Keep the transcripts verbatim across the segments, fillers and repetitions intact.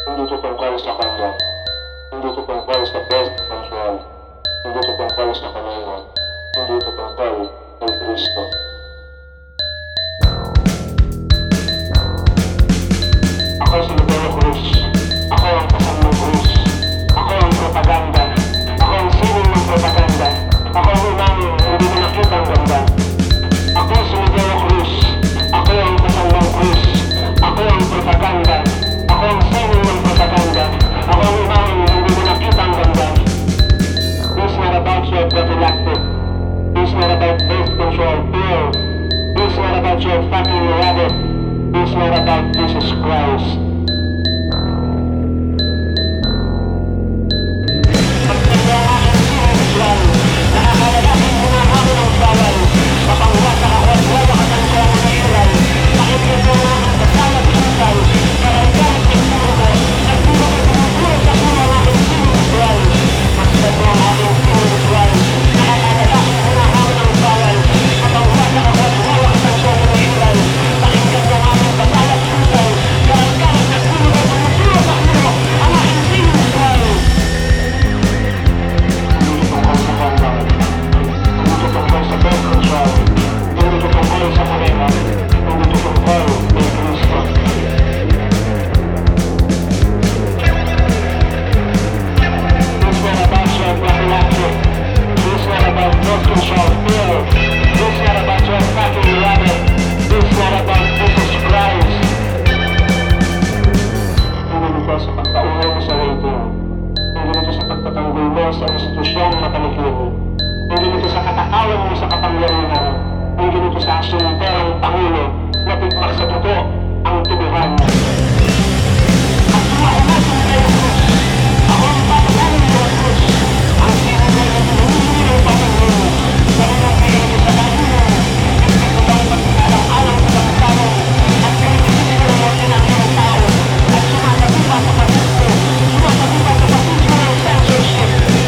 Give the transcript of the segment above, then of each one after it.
Hindi ito tungkol sa kanya. Hindi ito tungkol sa best control. Hindi ito tungkol sa kanayon. Hindi ito tungkol kay Kristo. Ako si Miguel Cruz. Ako ang kasal ng Cruz. Ako ang propaganda. Ako ang sining ng propaganda. Ako ang imaming hindi mo nakita ang ganda. Ako si Miguel Cruz. Ako ang kasal ng Cruz. Ako ang propaganda. Ako ang sining ng propaganda. Ako ang imaming hindi mo nakita ang ganda. This is not about your prophylactic. This is not about birth control pill. This is not about your fucking rabbit. This is not about Jesus Christ. Sa institusyong matalikili. Hindi nito sa katakawan mo sa kapangyarihan. Hindi nito sa asunterang Pangulo na tigmak sa buto ang tubuhan. At sumahumasin kayo, Cruz. Ako ang papagaling ng Cruz. Ang sinagay na pinahuli ng Pangulo. Dahil ang kayo sa kanino. Ito bang pagkakalang-alang sa kapitano. At kayo siniguro mo tinangin ng tao. At sumasabupa sa pagkusto. Sumasabupa sa pagkusto ng censorship.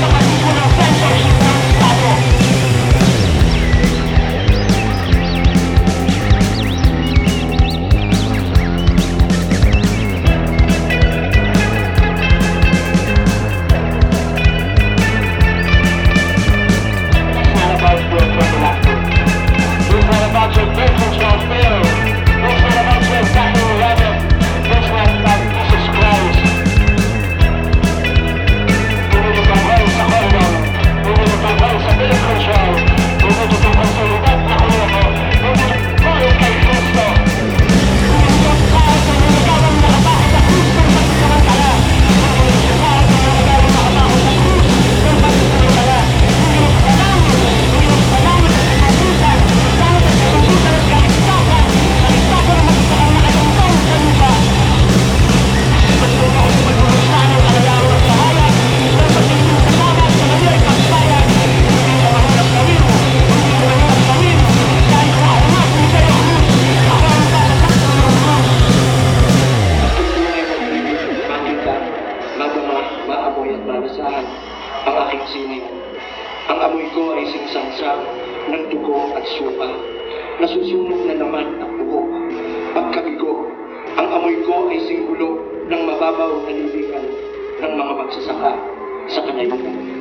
Ang aking sining. Ang amoy ko ay singsangsang ng dugo at suka. Nasusunog na naman ang buhok. Pagkabigo, ang amoy ko ay simbolo ng mababaw na lilikan ng mga magsasaka sa kanayunan.